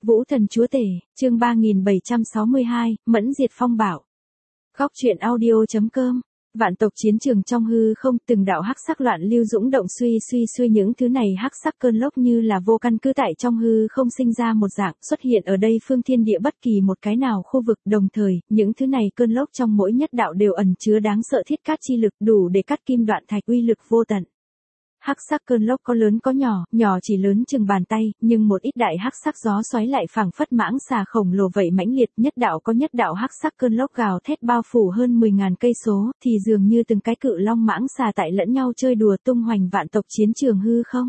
Vũ thần chúa tể, chương 3762, Mẫn diệt phong bạo. Góc truyện audio.com. Vạn tộc chiến trường trong hư không, từng đạo hắc sắc loạn lưu dũng động suy những thứ này hắc sắc cơn lốc như là vô căn cứ tại trong hư không sinh ra một dạng xuất hiện ở đây phương thiên địa bất kỳ một cái nào khu vực, đồng thời, những thứ này cơn lốc trong mỗi nhất đạo đều ẩn chứa đáng sợ thiết cát chi lực đủ để cắt kim đoạn thạch, uy lực vô tận. Hắc sắc cơn lốc có lớn có nhỏ, nhỏ chỉ lớn chừng bàn tay, nhưng một ít đại hắc sắc gió xoáy lại phảng phất mãng xà khổng lồ vậy mãnh liệt, nhất đạo có nhất đạo hắc sắc cơn lốc gào thét bao phủ hơn 10.000 cây số, thì dường như từng cái cự long mãng xà tại lẫn nhau chơi đùa tung hoành vạn tộc chiến trường hư không.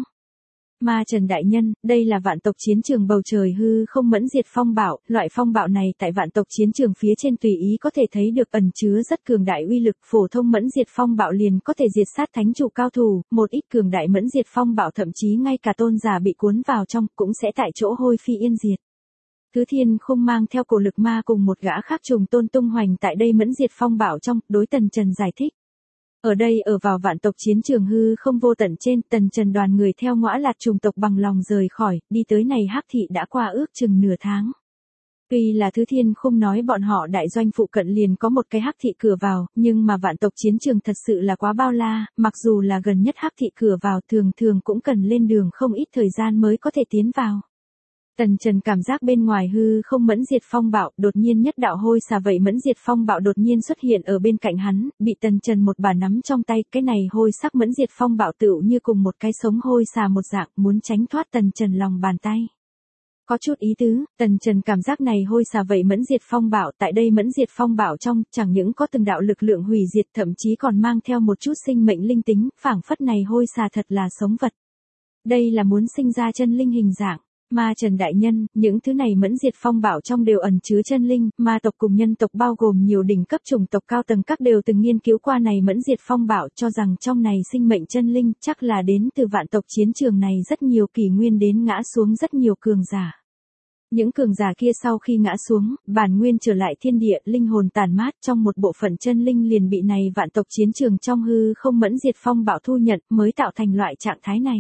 Ma Trần đại nhân, đây là vạn tộc chiến trường bầu trời hư không mẫn diệt phong bạo, loại phong bạo này tại vạn tộc chiến trường phía trên tùy ý có thể thấy được ẩn chứa rất cường đại uy lực, phổ thông mẫn diệt phong bạo liền có thể diệt sát thánh chủ cao thủ, một ít cường đại mẫn diệt phong bạo thậm chí ngay cả tôn giả bị cuốn vào trong cũng sẽ tại chỗ hôi phi yên diệt. Thứ Thiên không mang theo cổ lực ma cùng một gã khác trùng tôn tung hoành tại đây mẫn diệt phong bạo trong, đối Tần Trần giải thích. Ở đây ở vào vạn tộc chiến trường hư không vô tận trên, Tần Trần đoàn người theo ngõa lạt trùng tộc bằng lòng rời khỏi, đi tới này hắc thị đã qua ước chừng nửa tháng. Tuy là Thứ Thiên không nói bọn họ đại doanh phụ cận liền có một cái hắc thị cửa vào, nhưng mà vạn tộc chiến trường thật sự là quá bao la, mặc dù là gần nhất hắc thị cửa vào thường cũng cần lên đường không ít thời gian mới có thể tiến vào. Tần Trần cảm giác bên ngoài hư không mẫn diệt phong bạo, đột nhiên nhất đạo hôi xà vậy mẫn diệt phong bạo đột nhiên xuất hiện ở bên cạnh hắn, bị Tần Trần một bà nắm trong tay, cái này hôi sắc mẫn diệt phong bạo tựu như cùng một cái sống hôi xà một dạng, muốn tránh thoát Tần Trần lòng bàn tay. Có chút ý tứ, Tần Trần cảm giác này hôi xà vậy mẫn diệt phong bạo, tại đây mẫn diệt phong bạo trong, chẳng những có từng đạo lực lượng hủy diệt, thậm chí còn mang theo một chút sinh mệnh linh tính, phảng phất này hôi xà thật là sống vật. Đây là muốn sinh ra chân linh hình dạng. Ma Trần đại nhân, những thứ này mẫn diệt phong bạo trong đều ẩn chứa chân linh, ma tộc cùng nhân tộc bao gồm nhiều đỉnh cấp chủng tộc cao tầng các đều từng nghiên cứu qua này mẫn diệt phong bạo, cho rằng trong này sinh mệnh chân linh chắc là đến từ vạn tộc chiến trường này rất nhiều kỷ nguyên đến ngã xuống rất nhiều cường giả. Những cường giả kia sau khi ngã xuống, bản nguyên trở lại thiên địa, linh hồn tàn mát, trong một bộ phận chân linh liền bị này vạn tộc chiến trường trong hư không mẫn diệt phong bạo thu nhận, mới tạo thành loại trạng thái này.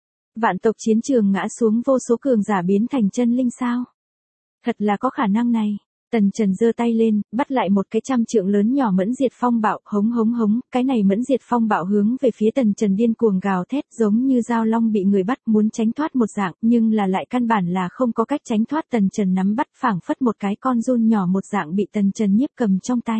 Vạn tộc chiến trường ngã xuống vô số cường giả biến thành chân linh sao? Thật là có khả năng này. Tần Trần giơ tay lên, bắt lại một cái 100 trượng lớn nhỏ mẫn diệt phong bạo, hống, cái này mẫn diệt phong bạo hướng về phía Tần Trần điên cuồng gào thét, giống như dao long bị người bắt muốn tránh thoát một dạng, nhưng là lại căn bản là không có cách tránh thoát. Tần Trần nắm bắt phảng phất một cái con giun nhỏ một dạng bị Tần Trần nhiếp cầm trong tay.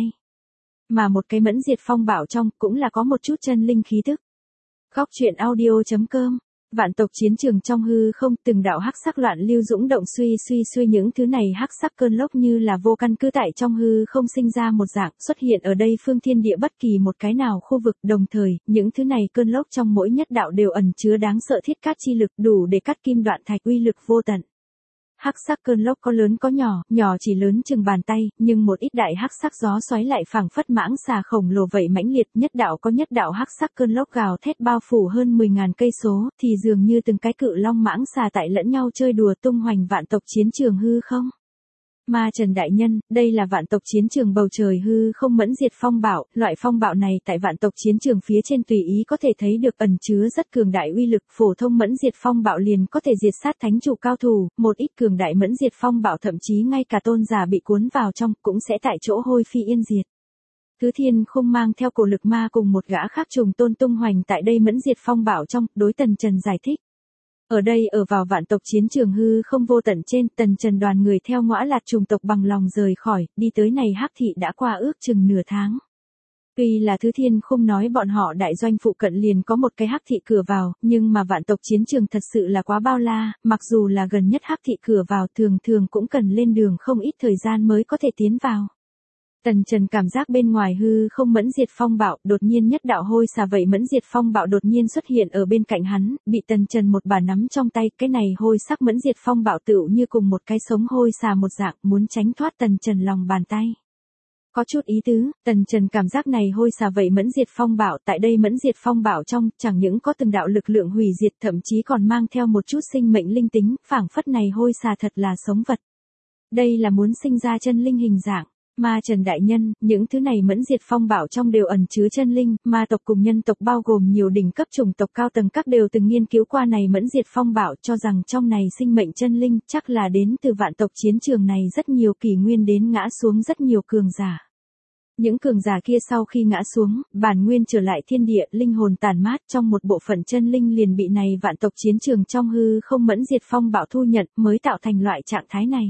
Mà một cái mẫn diệt phong bạo trong cũng là có một chút chân linh khí tức. Góc truyện audio.com. Vạn tộc chiến trường trong hư không, từng đạo hắc sắc loạn lưu dũng động suy những thứ này hắc sắc cơn lốc như là vô căn cứ tại trong hư không sinh ra một dạng xuất hiện ở đây phương thiên địa bất kỳ một cái nào khu vực, đồng thời, những thứ này cơn lốc trong mỗi nhất đạo đều ẩn chứa đáng sợ thiết cát chi lực đủ để cắt kim đoạn thạch, uy lực vô tận. Hắc sắc cơn lốc có lớn có nhỏ, nhỏ chỉ lớn chừng bàn tay, nhưng một ít đại hắc sắc gió xoáy lại phảng phất mãng xà khổng lồ vậy mãnh liệt, nhất đạo có nhất đạo hắc sắc cơn lốc gào thét bao phủ hơn 10.000 cây số, thì dường như từng cái cự long mãng xà tại lẫn nhau chơi đùa tung hoành vạn tộc chiến trường hư không. Ma Trần đại nhân, đây là vạn tộc chiến trường bầu trời hư không mẫn diệt phong bạo, loại phong bạo này tại vạn tộc chiến trường phía trên tùy ý có thể thấy được ẩn chứa rất cường đại uy lực, phổ thông mẫn diệt phong bạo liền có thể diệt sát thánh chủ cao thủ, một ít cường đại mẫn diệt phong bạo thậm chí ngay cả tôn giả bị cuốn vào trong cũng sẽ tại chỗ hôi phi yên diệt. Thứ Thiên không mang theo cổ lực ma cùng một gã khác trùng tôn tung hoành tại đây mẫn diệt phong bạo trong, đối Tần Trần giải thích. Ở đây ở vào vạn tộc chiến trường hư không vô tận trên, Tần Trần đoàn người theo ngõa lạt trùng tộc bằng lòng rời khỏi, đi tới này hắc thị đã qua ước chừng nửa tháng. Tuy là Thứ Thiên không nói bọn họ đại doanh phụ cận liền có một cái hắc thị cửa vào, nhưng mà vạn tộc chiến trường thật sự là quá bao la, mặc dù là gần nhất hắc thị cửa vào thường cũng cần lên đường không ít thời gian mới có thể tiến vào. Tần Trần cảm giác bên ngoài hư không mẫn diệt phong bạo, đột nhiên nhất đạo hôi xà vậy mẫn diệt phong bạo đột nhiên xuất hiện ở bên cạnh hắn, bị Tần Trần một bà nắm trong tay, cái này hôi sắc mẫn diệt phong bạo tựu như cùng một cái sống hôi xà một dạng, muốn tránh thoát Tần Trần lòng bàn tay. Có chút ý tứ, Tần Trần cảm giác này hôi xà vậy mẫn diệt phong bạo, tại đây mẫn diệt phong bạo trong, chẳng những có từng đạo lực lượng hủy diệt, thậm chí còn mang theo một chút sinh mệnh linh tính, phảng phất này hôi xà thật là sống vật. Đây là muốn sinh ra chân linh hình dạng. Ma Trần đại nhân, những thứ này mẫn diệt phong bạo trong đều ẩn chứa chân linh, ma tộc cùng nhân tộc bao gồm nhiều đỉnh cấp chủng tộc cao tầng các đều từng nghiên cứu qua này mẫn diệt phong bạo cho rằng trong này sinh mệnh chân linh chắc là đến từ vạn tộc chiến trường này rất nhiều kỷ nguyên đến ngã xuống rất nhiều cường giả. Những cường giả kia sau khi ngã xuống, bản nguyên trở lại thiên địa, linh hồn tàn mát trong một bộ phận chân linh liền bị này vạn tộc chiến trường trong hư không mẫn diệt phong bạo thu nhận mới tạo thành loại trạng thái này.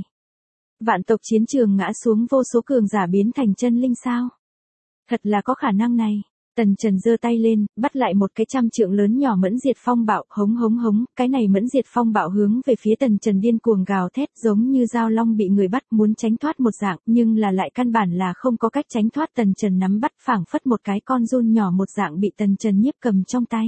Vạn tộc chiến trường ngã xuống vô số cường giả biến thành chân linh sao? Thật là có khả năng này. Tần Trần giơ tay lên, bắt lại một cái 100 trượng lớn nhỏ mẫn diệt phong bạo, hống hống hống, cái này mẫn diệt phong bạo hướng về phía Tần Trần điên cuồng gào thét giống như dao long bị người bắt muốn tránh thoát một dạng, nhưng là lại căn bản là không có cách tránh thoát. Tần Trần nắm bắt phảng phất một cái con giun nhỏ một dạng bị Tần Trần nhiếp cầm trong tay.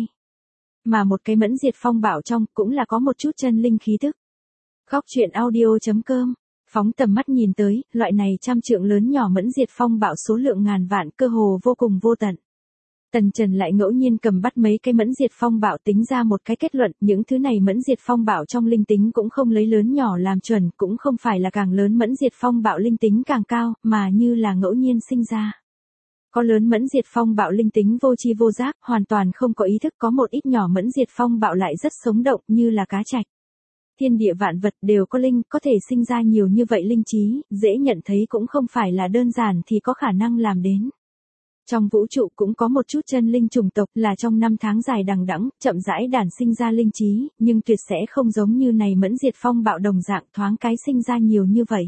Mà một cái mẫn diệt phong bạo trong cũng là có một chút chân linh khí tức. Góc truyện audio.com phóng tầm mắt nhìn tới, loại này 100 trượng lớn nhỏ mẫn diệt phong bạo số lượng ngàn vạn cơ hồ vô cùng vô tận. Tần Trần lại ngẫu nhiên cầm bắt mấy cái mẫn diệt phong bạo tính ra một cái kết luận, những thứ này mẫn diệt phong bạo trong linh tính cũng không lấy lớn nhỏ làm chuẩn, cũng không phải là càng lớn mẫn diệt phong bạo linh tính càng cao, mà như là ngẫu nhiên sinh ra. Có lớn mẫn diệt phong bạo linh tính vô tri vô giác, hoàn toàn không có ý thức, có một ít nhỏ mẫn diệt phong bạo lại rất sống động như là cá trạch. Thiên địa vạn vật đều có linh, có thể sinh ra nhiều như vậy linh trí, dễ nhận thấy cũng không phải là đơn giản thì có khả năng làm đến. Trong vũ trụ cũng có một chút chân linh chủng tộc là trong năm tháng dài đằng đẵng, chậm rãi đản sinh ra linh trí, nhưng tuyệt sẽ không giống như này mẫn diệt phong bạo đồng dạng thoáng cái sinh ra nhiều như vậy.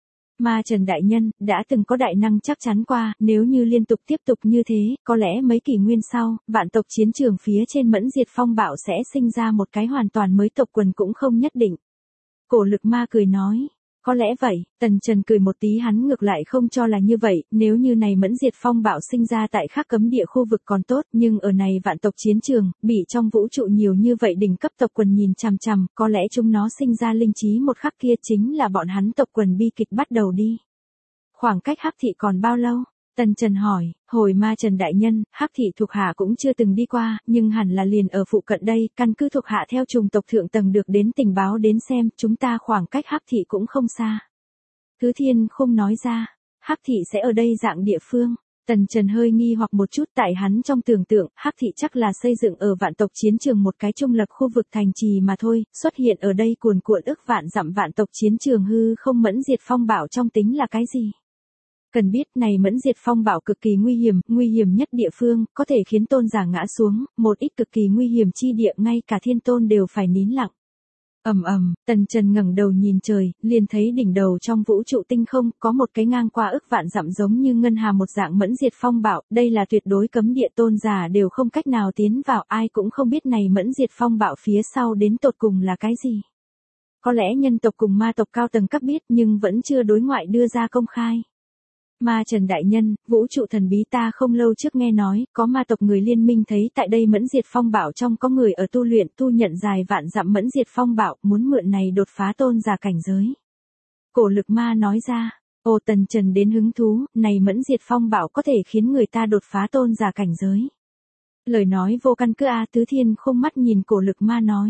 Ma Trần đại nhân, đã từng có đại năng chắc chắn qua, nếu như liên tục tiếp tục như thế, có lẽ mấy kỷ nguyên sau, vạn tộc chiến trường phía trên mẫn diệt phong bạo sẽ sinh ra một cái hoàn toàn mới tộc quần cũng không nhất định. Cổ Lực Ma cười nói. Có lẽ vậy, Tần Trần cười một tí, hắn ngược lại không cho là như vậy, nếu như này mẫn diệt phong bạo sinh ra tại khác cấm địa khu vực còn tốt, nhưng ở này vạn tộc chiến trường, bị trong vũ trụ nhiều như vậy đỉnh cấp tộc quần nhìn chằm chằm, có lẽ chúng nó sinh ra linh trí một khắc kia chính là bọn hắn tộc quần bi kịch bắt đầu đi. Khoảng cách Hắc Thị còn bao lâu? Tần Trần hỏi, hồi Ma Trần đại nhân, Hắc Thị thuộc hạ cũng chưa từng đi qua, nhưng hẳn là liền ở phụ cận đây, căn cứ thuộc hạ theo chủng tộc thượng tầng được đến tình báo đến xem, chúng ta khoảng cách Hắc Thị cũng không xa. Thứ Thiên không nói ra, Hắc Thị sẽ ở đây dạng địa phương. Tần Trần hơi nghi hoặc một chút, tại hắn trong tưởng tượng, Hắc Thị chắc là xây dựng ở vạn tộc chiến trường một cái trung lập khu vực thành trì mà thôi, xuất hiện ở đây cuồn cuộn ức vạn dặm vạn tộc chiến trường hư không mẫn diệt phong bạo trong tính là cái gì? Cần biết này mẫn diệt phong bạo cực kỳ nguy hiểm nhất địa phương, có thể khiến tôn giả ngã xuống, một ít cực kỳ nguy hiểm chi địa ngay cả thiên tôn đều phải nín lặng. Tần Trần ngẩng đầu nhìn trời, liền thấy đỉnh đầu trong vũ trụ tinh không, có một cái ngang qua ức vạn dặm giống như ngân hà một dạng mẫn diệt phong bạo, đây là tuyệt đối cấm địa, tôn giả đều không cách nào tiến vào, ai cũng không biết này mẫn diệt phong bạo phía sau đến tột cùng là cái gì. Có lẽ nhân tộc cùng ma tộc cao tầng cấp biết nhưng vẫn chưa đối ngoại đưa ra công khai. Ma Trần đại nhân, vũ trụ thần bí ta không lâu trước nghe nói, có ma tộc người liên minh thấy tại đây mẫn diệt phong bạo trong có người ở tu luyện thu nhận dài vạn dặm mẫn diệt phong bạo, muốn mượn này đột phá tôn giả cảnh giới. Cổ Lực Ma nói ra, ô Tần Trần đến hứng thú, này mẫn diệt phong bạo có thể khiến người ta đột phá tôn giả cảnh giới. Lời nói vô căn cứ a. Tứ Thiên không mắt nhìn Cổ Lực Ma nói.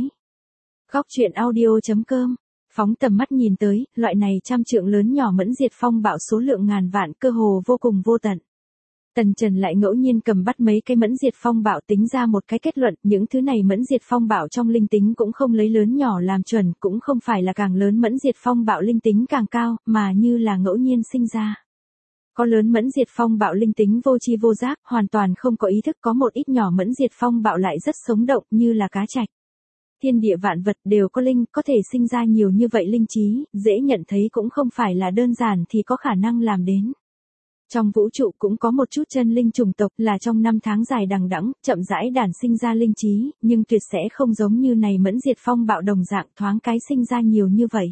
Góc truyện audio.com phóng tầm mắt nhìn tới, loại này 100 trượng lớn nhỏ mẫn diệt phong bạo số lượng ngàn vạn cơ hồ vô cùng vô tận. Tần Trần lại ngẫu nhiên cầm bắt mấy cái mẫn diệt phong bạo tính ra một cái kết luận, những thứ này mẫn diệt phong bạo trong linh tính cũng không lấy lớn nhỏ làm chuẩn, cũng không phải là càng lớn mẫn diệt phong bạo linh tính càng cao, mà như là ngẫu nhiên sinh ra. Có lớn mẫn diệt phong bạo linh tính vô tri vô giác, hoàn toàn không có ý thức, có một ít nhỏ mẫn diệt phong bạo lại rất sống động như là cá trạch. Thiên địa vạn vật đều có linh, có thể sinh ra nhiều như vậy linh trí, dễ nhận thấy cũng không phải là đơn giản thì có khả năng làm đến. Trong vũ trụ cũng có một chút chân linh chủng tộc là trong năm tháng dài đằng đẵng, chậm rãi đản sinh ra linh trí, nhưng tuyệt sẽ không giống như này mẫn diệt phong bạo đồng dạng thoáng cái sinh ra nhiều như vậy.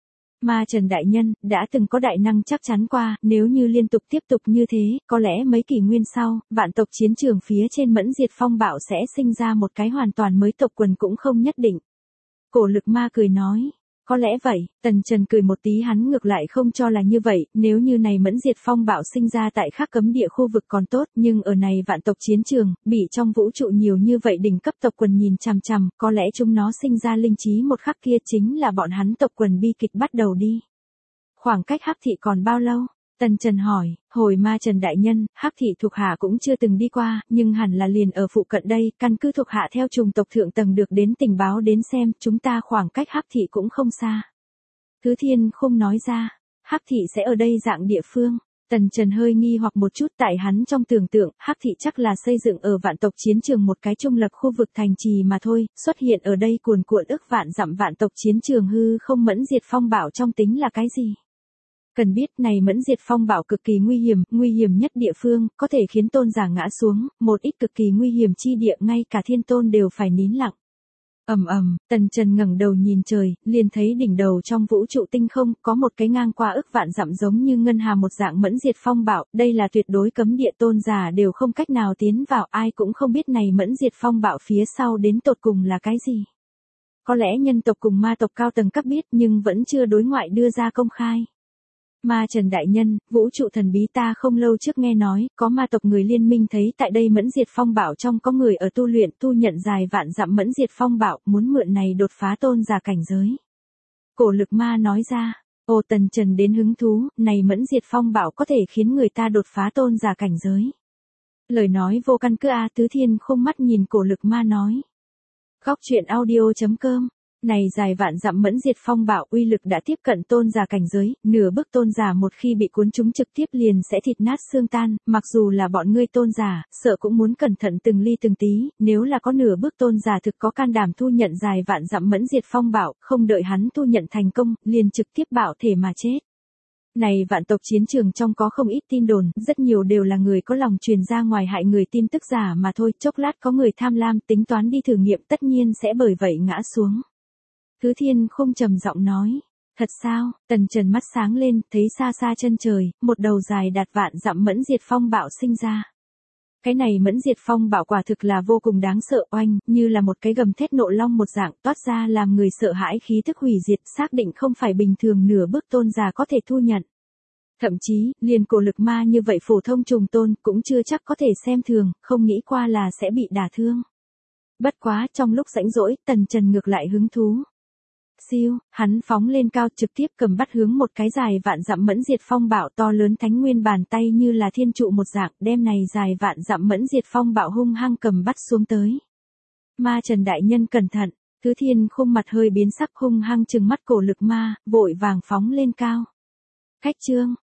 Ma Trần đại nhân, đã từng có đại năng chắc chắn qua, nếu như liên tục tiếp tục như thế, có lẽ mấy kỷ nguyên sau, vạn tộc chiến trường phía trên mẫn diệt phong bạo sẽ sinh ra một cái hoàn toàn mới tộc quần cũng không nhất định. Cổ Lực Ma cười nói. Có lẽ vậy, Tần Trần cười một tí, hắn ngược lại không cho là như vậy, nếu như này mẫn diệt phong bạo sinh ra tại khác cấm địa khu vực còn tốt, nhưng ở này vạn tộc chiến trường, bị trong vũ trụ nhiều như vậy đỉnh cấp tộc quần nhìn chằm chằm, có lẽ chúng nó sinh ra linh trí một khắc kia chính là bọn hắn tộc quần bi kịch bắt đầu đi. Khoảng cách Hắc Thị còn bao lâu? Tần Trần hỏi, hồi Ma Trần đại nhân, Hắc thị thuộc hạ cũng chưa từng đi qua, nhưng hẳn là liền ở phụ cận đây, căn cứ thuộc hạ theo chủng tộc thượng tầng được đến tình báo đến xem, chúng ta khoảng cách Hắc thị cũng không xa. Thứ Thiên không nói ra, Hắc thị sẽ ở đây dạng địa phương. Tần Trần hơi nghi hoặc một chút, tại hắn trong tưởng tượng, Hắc thị chắc là xây dựng ở vạn tộc chiến trường một cái trung lập khu vực thành trì mà thôi, xuất hiện ở đây cuồn cuộn ức vạn dặm vạn tộc chiến trường hư không mẫn diệt phong bảo trong tính là cái gì? Cần biết này mẫn diệt phong bảo cực kỳ nguy hiểm nhất địa phương, có thể khiến tôn giả ngã xuống, một ít cực kỳ nguy hiểm chi địa ngay cả thiên tôn đều phải nín lặng. Tần Trần ngẩng đầu nhìn trời, liền thấy đỉnh đầu trong vũ trụ tinh không, có một cái ngang qua ức vạn dặm giống như ngân hà một dạng mẫn diệt phong bảo, đây là tuyệt đối cấm địa, tôn giả đều không cách nào tiến vào, ai cũng không biết này mẫn diệt phong bảo phía sau đến tột cùng là cái gì. Có lẽ nhân tộc cùng ma tộc cao tầng cấp biết nhưng vẫn chưa đối ngoại đưa ra công khai. Ma Trần đại nhân, vũ trụ thần bí ta không lâu trước nghe nói, có ma tộc người liên minh thấy tại đây mẫn diệt phong bảo trong có người ở tu luyện tu nhận dài vạn dặm mẫn diệt phong bảo, muốn mượn này đột phá tôn giả cảnh giới. Cổ lực ma nói ra, ô Tần Trần đến hứng thú, này mẫn diệt phong bảo có thể khiến người ta đột phá tôn giả cảnh giới. Lời nói vô căn cứ a. Tứ Thiên không mắt nhìn cổ lực ma nói. Góc truyện audio.com. Này dài vạn dặm mẫn diệt phong bảo uy lực đã tiếp cận tôn giả cảnh giới, nửa bước tôn giả một khi bị cuốn trúng trực tiếp liền sẽ thịt nát xương tan, mặc dù là bọn ngươi tôn giả, sợ cũng muốn cẩn thận từng ly từng tí, nếu là có nửa bước tôn giả thực có can đảm thu nhận dài vạn dặm mẫn diệt phong bảo, không đợi hắn thu nhận thành công, liền trực tiếp bảo thể mà chết. Này vạn tộc chiến trường trong có không ít tin đồn, rất nhiều đều là người có lòng truyền ra ngoài hại người tin tức giả mà thôi, chốc lát có người tham lam tính toán đi thử nghiệm tất nhiên sẽ bởi vậy ngã xuống. Thứ Thiên không trầm giọng nói, thật sao? Tần Trần mắt sáng lên, thấy xa xa chân trời, một đầu dài đạt vạn dặm mẫn diệt phong bảo sinh ra. Cái này mẫn diệt phong bảo quả thực là vô cùng đáng sợ, oanh, như là một cái gầm thét nộ long một dạng toát ra làm người sợ hãi khí thức hủy diệt, xác định không phải bình thường nửa bước tôn giả có thể thu nhận. Thậm chí, liền cổ lực ma như vậy phổ thông trùng tôn cũng chưa chắc có thể xem thường, không nghĩ qua là sẽ bị đả thương. Bất quá trong lúc rãnh rỗi, Tần Trần ngược lại hứng thú. Siêu, hắn phóng lên cao trực tiếp cầm bắt hướng một cái dài vạn dặm mẫn diệt phong bảo to lớn thánh nguyên bàn tay như là thiên trụ một dạng, đem này dài vạn dặm mẫn diệt phong bảo hung hăng cầm bắt xuống tới. Ma Trần đại nhân cẩn thận, Thứ Thiên khung mặt hơi biến sắc hung hăng trừng mắt cổ lực ma, vội vàng phóng lên cao. Khách chương